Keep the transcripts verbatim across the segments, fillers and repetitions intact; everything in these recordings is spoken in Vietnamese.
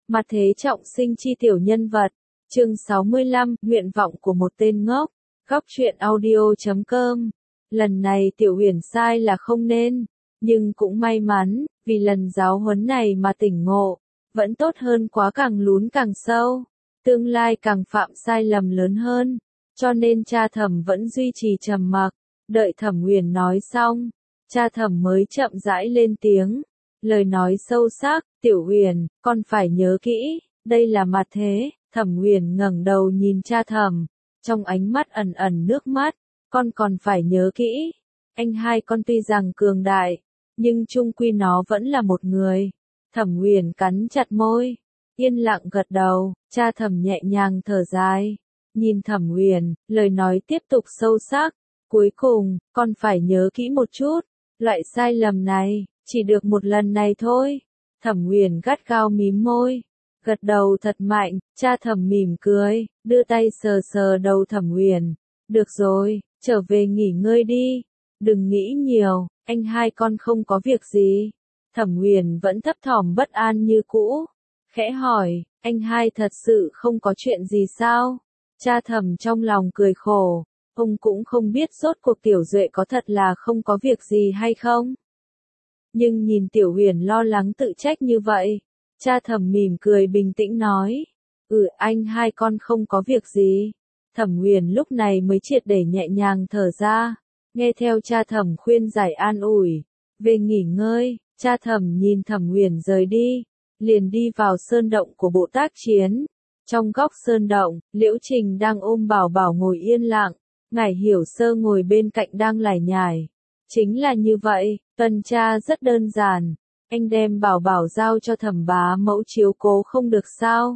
Mặt thế trọng sinh chi tiểu nhân vật. Chương sáu mươi lăm, nguyện vọng của một tên ngốc. Góc truyện audio chấm com. Lần này Tiểu Huyền sai là không nên, nhưng cũng may mắn, vì lần giáo huấn này mà tỉnh ngộ, vẫn tốt hơn quá càng lún càng sâu, tương lai càng phạm sai lầm lớn hơn, cho nên cha Thẩm vẫn duy trì trầm mặc, đợi Thẩm Huyền nói xong, cha Thẩm mới chậm rãi lên tiếng, lời nói sâu sắc, Tiểu Huyền, con phải nhớ kỹ, đây là mặt thế. Thẩm Huyền ngẩng đầu nhìn cha Thẩm, trong ánh mắt ẩn ẩn nước mắt, con còn phải nhớ kỹ, anh hai con tuy rằng cường đại, nhưng chung quy nó vẫn là một người. Thẩm Huyền cắn chặt môi, yên lặng gật đầu, cha Thẩm nhẹ nhàng thở dài, nhìn Thẩm Huyền, lời nói tiếp tục sâu sắc, cuối cùng, con phải nhớ kỹ một chút, loại sai lầm này, chỉ được một lần này thôi. Thẩm Huyền gắt gao mím môi, gật đầu thật mạnh, cha Thẩm mỉm cười, đưa tay sờ sờ đầu Thẩm Huyền, được rồi, trở về nghỉ ngơi đi, đừng nghĩ nhiều, anh hai con không có việc gì. Thẩm Huyền vẫn thấp thỏm bất an như cũ, khẽ hỏi, anh hai thật sự không có chuyện gì sao? Cha Thẩm trong lòng cười khổ, ông cũng không biết rốt cuộc Tiểu Duệ có thật là không có việc gì hay không. Nhưng nhìn Tiểu Huyền lo lắng tự trách như vậy, cha Thẩm mỉm cười bình tĩnh nói, ừ anh hai con không có việc gì. Thẩm Huyền lúc này mới triệt để nhẹ nhàng thở ra, nghe theo cha Thẩm khuyên giải an ủi, về nghỉ ngơi, cha Thẩm nhìn Thẩm Huyền rời đi, liền đi vào sơn động của bộ tác chiến. Trong góc sơn động, Liễu Trình đang ôm Bảo Bảo ngồi yên lặng, Ngải Hiểu Sơ ngồi bên cạnh đang lải nhải. Chính là như vậy, tuần tra rất đơn giản, anh đem Bảo Bảo giao cho Thẩm bá mẫu chiếu cố không được sao?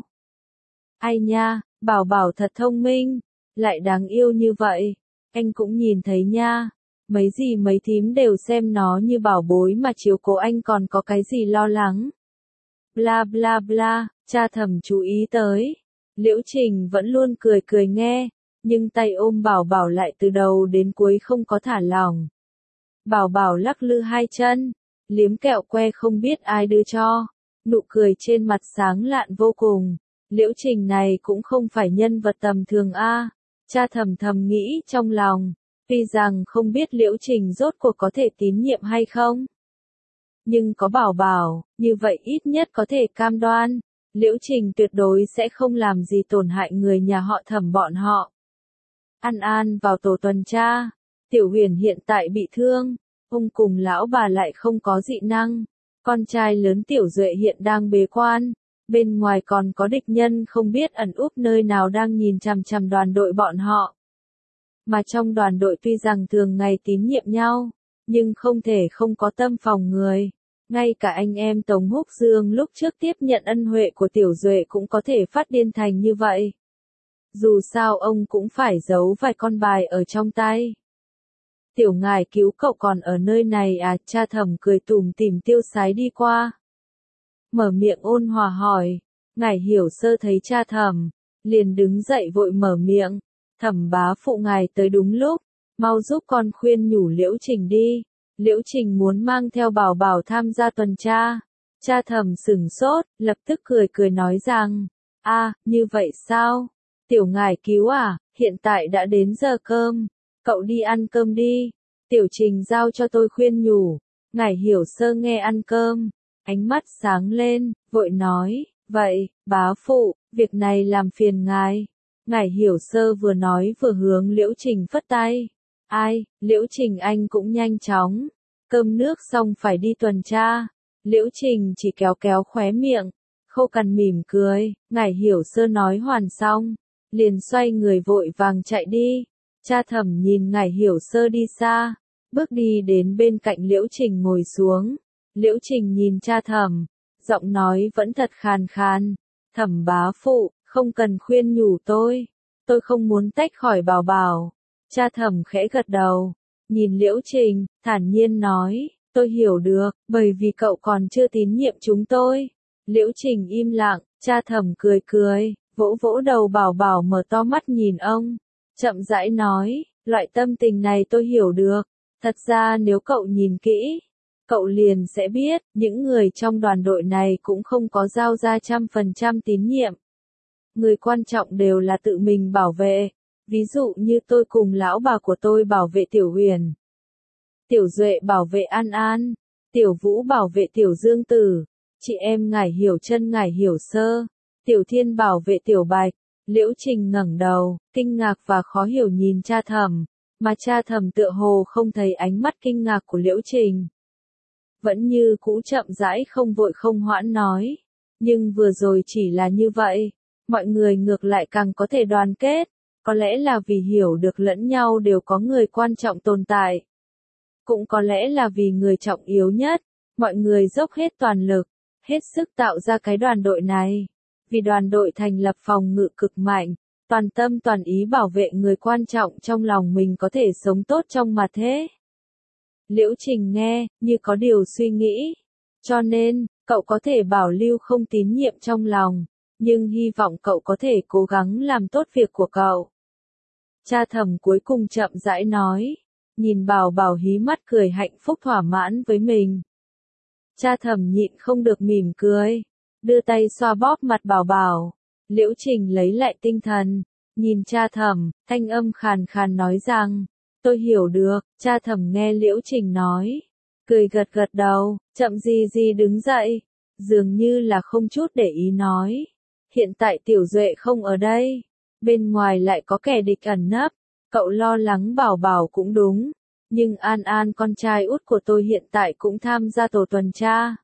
Ai nha, Bảo Bảo thật thông minh, lại đáng yêu như vậy, anh cũng nhìn thấy nha, mấy gì mấy thím đều xem nó như bảo bối mà chiếu cố anh còn có cái gì lo lắng. Bla bla bla, cha Thẩm chú ý tới, Liễu Trình vẫn luôn cười cười nghe, nhưng tay ôm Bảo Bảo lại từ đầu đến cuối không có thả lỏng. Bảo Bảo lắc lư hai chân, liếm kẹo que không biết ai đưa cho, nụ cười trên mặt sáng lạn vô cùng. Liễu Trình này cũng không phải nhân vật tầm thường a. Cha Thẩm thầm nghĩ trong lòng, tuy rằng không biết Liễu Trình rốt cuộc có thể tín nhiệm hay không, nhưng có Bảo Bảo, như vậy ít nhất có thể cam đoan, Liễu Trình tuyệt đối sẽ không làm gì tổn hại người nhà họ Thẩm bọn họ. An An vào tổ tuần tra, Tiểu Huyền hiện tại bị thương, ông cùng lão bà lại không có dị năng, con trai lớn Tiểu Duệ hiện đang bế quan, bên ngoài còn có địch nhân không biết ẩn úp nơi nào đang nhìn chằm chằm đoàn đội bọn họ. Mà trong đoàn đội tuy rằng thường ngày tín nhiệm nhau, nhưng không thể không có tâm phòng người. Ngay cả anh em Tống Húc Dương lúc trước tiếp nhận ân huệ của Tiểu Duệ cũng có thể phát điên thành như vậy. Dù sao ông cũng phải giấu vài con bài ở trong tay. Tiểu Ngải cứu cậu còn ở nơi này à? Cha Thẩm cười tủm tỉm tiêu sái đi qua, mở miệng ôn hòa hỏi. Ngải Hiểu Sơ thấy cha Thẩm, liền đứng dậy vội mở miệng, Thẩm bá phụ ngài tới đúng lúc, mau giúp con khuyên nhủ Liễu Trình đi. Liễu Trình muốn mang theo Bảo Bảo tham gia tuần tra. Cha Thẩm sửng sốt, lập tức cười cười nói rằng, a, như vậy sao? Tiểu Ngải cứu à, hiện tại đã đến giờ cơm, cậu đi ăn cơm đi. Tiểu Trình giao cho tôi khuyên nhủ. Ngải Hiểu Sơ nghe ăn cơm, ánh mắt sáng lên, vội nói, vậy, bá phụ, việc này làm phiền ngài. Ngải Hiểu Sơ vừa nói vừa hướng Liễu Trình phất tay. Ai, Liễu Trình anh cũng nhanh chóng. Cơm nước xong phải đi tuần tra. Liễu Trình chỉ kéo kéo khóe miệng, khô cằn mỉm cười. Ngải Hiểu Sơ nói hoàn xong, liền xoay người vội vàng chạy đi. Cha Thẩm nhìn Ngải Hiểu Sơ đi xa, bước đi đến bên cạnh Liễu Trình ngồi xuống. Liễu Trình nhìn cha Thẩm, giọng nói vẫn thật khàn khàn. Thẩm bá phụ, không cần khuyên nhủ tôi, tôi không muốn tách khỏi Bảo Bảo. Cha Thẩm khẽ gật đầu, nhìn Liễu Trình, thản nhiên nói, tôi hiểu được, bởi vì cậu còn chưa tín nhiệm chúng tôi. Liễu Trình im lặng, cha Thẩm cười cười, vỗ vỗ đầu Bảo Bảo mở to mắt nhìn ông, chậm rãi nói, loại tâm tình này tôi hiểu được, thật ra nếu cậu nhìn kỹ, cậu liền sẽ biết, những người trong đoàn đội này cũng không có giao ra trăm phần trăm tín nhiệm. Người quan trọng đều là tự mình bảo vệ, ví dụ như tôi cùng lão bà của tôi bảo vệ Tiểu Huyền. Tiểu Duệ bảo vệ An An, Tiểu Vũ bảo vệ Tiểu Dương Tử, chị em Ngải Hiểu Chân Ngải Hiểu Sơ, Tiểu Thiên bảo vệ Tiểu Bạch. Liễu Trình ngẩng đầu, kinh ngạc và khó hiểu nhìn cha Thẩm, mà cha Thẩm tựa hồ không thấy ánh mắt kinh ngạc của Liễu Trình. Vẫn như cũ chậm rãi không vội không hoãn nói, nhưng vừa rồi chỉ là như vậy, mọi người ngược lại càng có thể đoàn kết, có lẽ là vì hiểu được lẫn nhau đều có người quan trọng tồn tại. Cũng có lẽ là vì người trọng yếu nhất, mọi người dốc hết toàn lực, hết sức tạo ra cái đoàn đội này. Vì đoàn đội thành lập phòng ngự cực mạnh, toàn tâm toàn ý bảo vệ người quan trọng trong lòng mình có thể sống tốt trong mặt thế. Liễu Trình nghe, như có điều suy nghĩ. Cho nên, cậu có thể bảo lưu không tín nhiệm trong lòng, nhưng hy vọng cậu có thể cố gắng làm tốt việc của cậu. Cha Thẩm cuối cùng chậm rãi nói, nhìn Bảo Bảo hí mắt cười hạnh phúc thỏa mãn với mình. Cha Thẩm nhịn không được mỉm cười, đưa tay xoa bóp mặt Bảo Bảo. Liễu Trình lấy lại tinh thần, nhìn cha Thẩm, thanh âm khàn khàn nói rằng, tôi hiểu được. Cha Thẩm nghe Liễu Trình nói, cười gật gật đầu, chậm gì gì đứng dậy, dường như là không chút để ý nói, hiện tại Tiểu Duệ không ở đây, bên ngoài lại có kẻ địch ẩn nấp, cậu lo lắng Bảo Bảo cũng đúng, nhưng An An con trai út của tôi hiện tại cũng tham gia tổ tuần tra.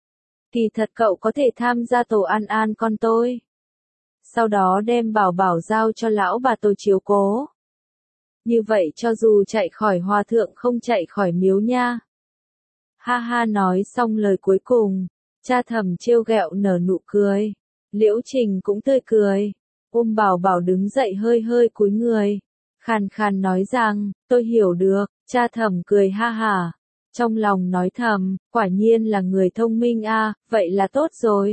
Kỳ thật cậu có thể tham gia tổ An An con tôi. Sau đó đem Bảo Bảo giao cho lão bà tôi chiếu cố. Như vậy cho dù chạy khỏi hòa thượng không chạy khỏi miếu nha. Ha ha nói xong lời cuối cùng, cha Thẩm trêu ghẹo nở nụ cười. Liễu Trình cũng tươi cười, ôm Bảo Bảo đứng dậy hơi hơi cúi người. Khàn khàn nói rằng, tôi hiểu được. Cha Thẩm cười ha hả. Trong lòng nói thầm, quả nhiên là người thông minh a, à, vậy là tốt rồi.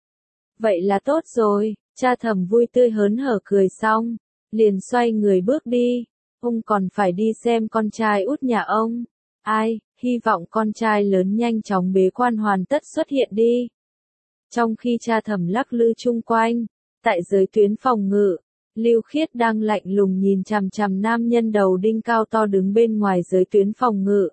Vậy là tốt rồi, cha Thẩm vui tươi hớn hở cười xong, liền xoay người bước đi. Ông còn phải đi xem con trai út nhà ông. Ai, hy vọng con trai lớn nhanh chóng bế quan hoàn tất xuất hiện đi. Trong khi cha Thẩm lắc lư chung quanh, tại giới tuyến phòng ngự, Lưu Khiết đang lạnh lùng nhìn chằm chằm nam nhân đầu đinh cao to đứng bên ngoài giới tuyến phòng ngự.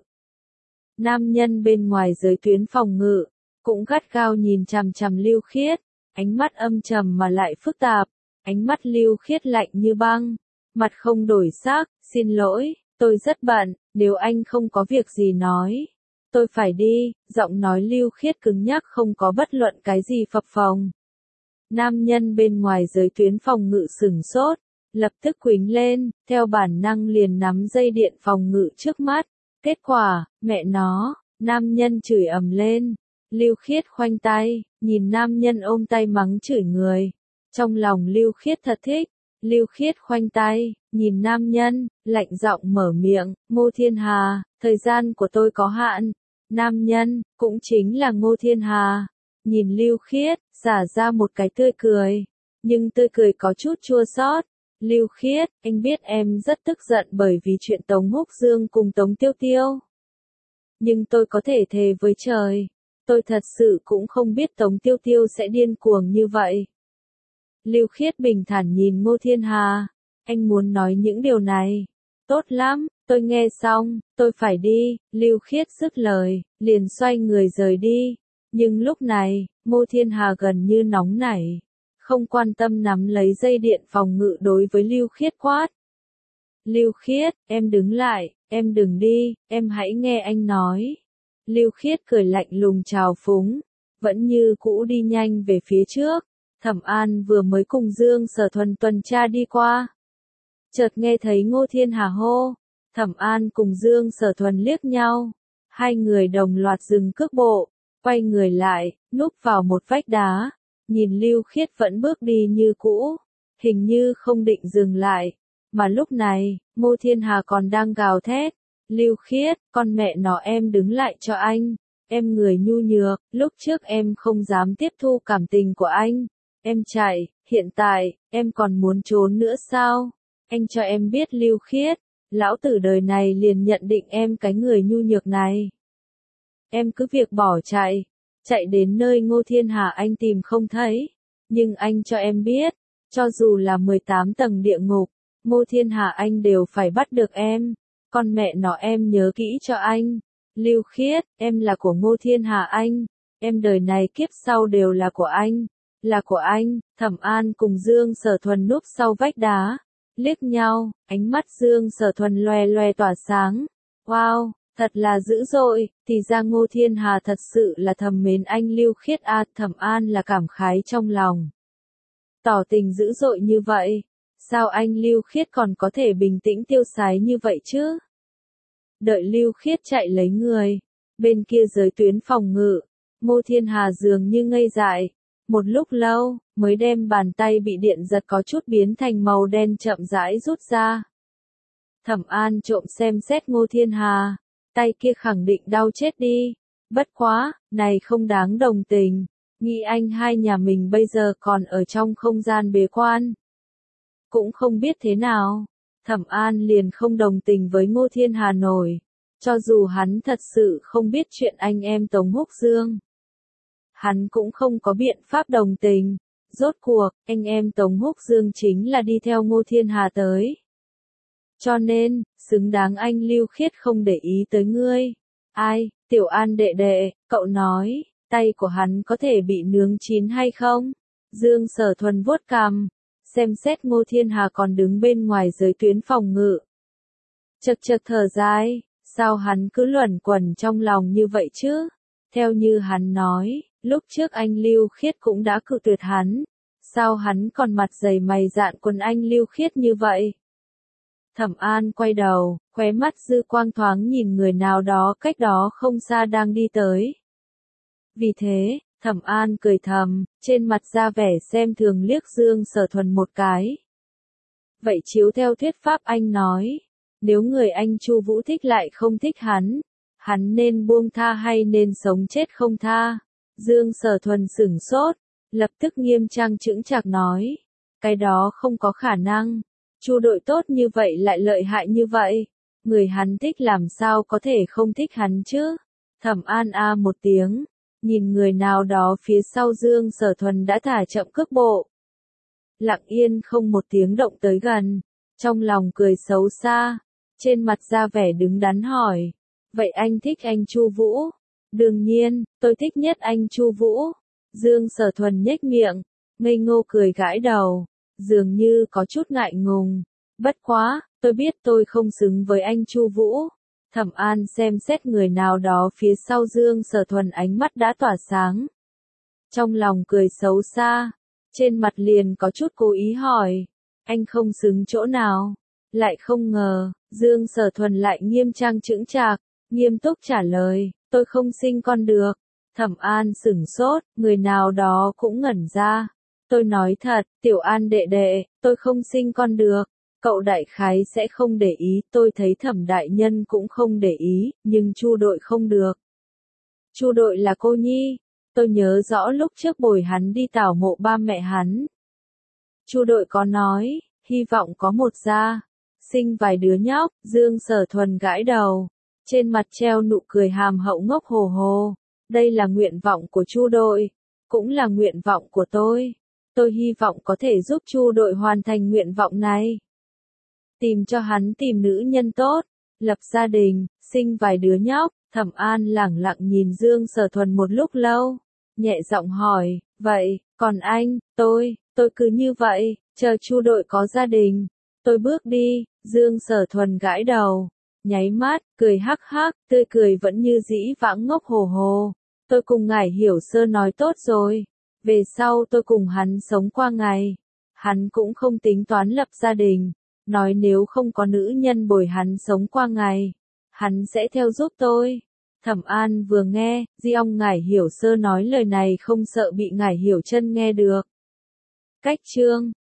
Nam nhân bên ngoài giới tuyến phòng ngự, cũng gắt gao nhìn chằm chằm Lưu Khiết, ánh mắt âm trầm mà lại phức tạp, ánh mắt Lưu Khiết lạnh như băng, mặt không đổi sắc, xin lỗi, tôi rất bận, nếu anh không có việc gì nói, tôi phải đi, giọng nói Lưu Khiết cứng nhắc không có bất luận cái gì phập phồng. Nam nhân bên ngoài giới tuyến phòng ngự sửng sốt, lập tức quýnh lên, theo bản năng liền nắm dây điện phòng ngự trước mắt. Kết quả, mẹ nó, nam nhân chửi ầm lên. Lưu Khiết khoanh tay, nhìn nam nhân ôm tay mắng chửi người. Trong lòng Lưu Khiết thật thích. Lưu Khiết khoanh tay, nhìn nam nhân, lạnh giọng mở miệng, Ngô Thiên Hà, thời gian của tôi có hạn. Nam nhân, cũng chính là Ngô Thiên Hà, nhìn Lưu Khiết, xả ra một cái tươi cười, nhưng tươi cười có chút chua xót. Lưu Khiết, anh biết em rất tức giận bởi vì chuyện Tống Húc Dương cùng Tống Tiêu Tiêu. Nhưng tôi có thể thề với trời, tôi thật sự cũng không biết Tống Tiêu Tiêu sẽ điên cuồng như vậy. Lưu Khiết bình thản nhìn Ngô Thiên Hà, anh muốn nói những điều này. Tốt lắm, tôi nghe xong, tôi phải đi. Lưu Khiết dứt lời, liền xoay người rời đi. Nhưng lúc này, Ngô Thiên Hà gần như nóng nảy, không quan tâm nắm lấy dây điện phòng ngự đối với Lưu Khiết quát. Lưu Khiết, em đứng lại, em đừng đi, em hãy nghe anh nói. Lưu Khiết cười lạnh lùng trào phúng, vẫn như cũ đi nhanh về phía trước. Thẩm An vừa mới cùng Dương Sở Thuần tuần tra đi qua. Chợt nghe thấy Ngô Thiên Hà hô, Thẩm An cùng Dương Sở Thuần liếc nhau. Hai người đồng loạt dừng cước bộ, quay người lại, núp vào một vách đá. Nhìn Lưu Khiết vẫn bước đi như cũ, hình như không định dừng lại. Mà lúc này, Ngô Thiên Hà còn đang gào thét. Lưu Khiết, con mẹ nó em đứng lại cho anh. Em người nhu nhược, lúc trước em không dám tiếp thu cảm tình của anh. Em chạy, hiện tại, em còn muốn trốn nữa sao? Anh cho em biết Lưu Khiết, lão tử đời này liền nhận định em cái người nhu nhược này. em cứ việc bỏ chạy, chạy đến nơi Ngô Thiên Hà anh tìm không thấy. Nhưng anh cho em biết, cho dù là mười tám tầng địa ngục, Ngô Thiên Hà anh đều phải bắt được em. Con mẹ nó em nhớ kỹ cho anh. Lưu Khiết, em là của Ngô Thiên Hà anh. Em đời này kiếp sau đều là của anh. Là của anh. Thẩm An cùng Dương Sở Thuần núp sau vách đá. Liếc nhau, ánh mắt Dương Sở Thuần loè loè tỏa sáng. Wow, thật là dữ dội, thì ra Ngô Thiên Hà thật sự là thầm mến anh Lưu Khiết à, Thẩm An là cảm khái trong lòng. Tỏ tình dữ dội như vậy, sao anh Lưu Khiết còn có thể bình tĩnh tiêu sái như vậy chứ? Đợi Lưu Khiết chạy lấy người, bên kia giới tuyến phòng ngự, Ngô Thiên Hà dường như ngây dại, một lúc lâu, mới đem bàn tay bị điện giật có chút biến thành màu đen chậm rãi rút ra. Thẩm An trộm xem xét Ngô Thiên Hà, tay kia khẳng định đau chết đi, bất quá, này không đáng đồng tình, nghĩ anh hai nhà mình bây giờ còn ở trong không gian bế quan. Cũng không biết thế nào, Thẩm An liền không đồng tình với Ngô Thiên Hà nổi, cho dù hắn thật sự không biết chuyện anh em Tống Húc Dương. Hắn cũng không có biện pháp đồng tình, rốt cuộc, anh em Tống Húc Dương chính là đi theo Ngô Thiên Hà tới. Cho nên, xứng đáng anh Lưu Khiết không để ý tới ngươi. Ai, Tiểu An đệ đệ, cậu nói, tay của hắn có thể bị nướng chín hay không? Dương Sở Thuần vuốt cằm, xem xét Ngô Thiên Hà còn đứng bên ngoài giới tuyến phòng ngự. Chật chật thở dài, sao hắn cứ luẩn quẩn trong lòng như vậy chứ? Theo như hắn nói, lúc trước anh Lưu Khiết cũng đã cự tuyệt hắn, sao hắn còn mặt dày mày dạn quần anh Lưu Khiết như vậy? Thẩm An quay đầu, khóe mắt dư quang thoáng nhìn người nào đó cách đó không xa đang đi tới. Vì thế, Thẩm An cười thầm, trên mặt ra vẻ xem thường liếc Dương Sở Thuần một cái. Vậy chiếu theo thuyết pháp anh nói, nếu người anh Chu Vũ thích lại không thích hắn, hắn nên buông tha hay nên sống chết không tha? Dương Sở Thuần sửng sốt, lập tức nghiêm trang chững chạc nói, cái đó không có khả năng. Chu đội tốt như vậy lại lợi hại như vậy, người hắn thích làm sao có thể không thích hắn chứ? Thẩm An a một tiếng, nhìn người nào đó phía sau Dương Sở Thuần đã thả chậm cước bộ. Lặng yên không một tiếng động tới gần, trong lòng cười xấu xa, trên mặt ra vẻ đứng đắn hỏi, vậy anh thích anh Chu Vũ? Đương nhiên, tôi thích nhất anh Chu Vũ. Dương Sở Thuần nhếch miệng, ngây ngô cười gãi đầu. Dường như có chút ngại ngùng, bất quá, tôi biết tôi không xứng với anh Chu Vũ. Thẩm An xem xét người nào đó phía sau Dương Sở Thuần ánh mắt đã tỏa sáng. Trong lòng cười xấu xa, trên mặt liền có chút cố ý hỏi, anh không xứng chỗ nào? Lại không ngờ, Dương Sở Thuần lại nghiêm trang chững chạc, nghiêm túc trả lời, tôi không sinh con được. Thẩm An sửng sốt, người nào đó cũng ngẩn ra. Tôi nói thật, Tiểu An đệ đệ, tôi không sinh con được, cậu đại khái sẽ không để ý, tôi thấy Thẩm đại nhân cũng không để ý, nhưng Chu đội không được. Chu đội là cô nhi, tôi nhớ rõ lúc trước bồi hắn đi tảo mộ ba mẹ hắn. Chu đội có nói, hy vọng có một gia, sinh vài đứa nhóc, Dương Sở Thuần gãi đầu, trên mặt treo nụ cười hàm hậu ngốc hồ hồ, đây là nguyện vọng của Chu đội, cũng là nguyện vọng của tôi. Tôi hy vọng có thể giúp Chu đội hoàn thành nguyện vọng này. Tìm cho hắn tìm nữ nhân tốt, lập gia đình, sinh vài đứa nhóc. Thẩm An lẳng lặng nhìn Dương Sở Thuần một lúc lâu, nhẹ giọng hỏi, vậy, còn anh, tôi, tôi cứ như vậy, chờ Chu đội có gia đình, tôi bước đi. Dương Sở Thuần gãi đầu, nháy mắt, cười hắc hắc, tươi cười vẫn như dĩ vãng ngốc hồ hồ. Tôi cùng ngài Hiểu Sơ nói tốt rồi. Về sau tôi cùng hắn sống qua ngày, hắn cũng không tính toán lập gia đình, nói nếu không có nữ nhân bồi hắn sống qua ngày, hắn sẽ theo giúp tôi. Thẩm An vừa nghe, Di ông ngài Hiểu Sơ nói lời này không sợ bị ngài Hiểu Chân nghe được. Cách chương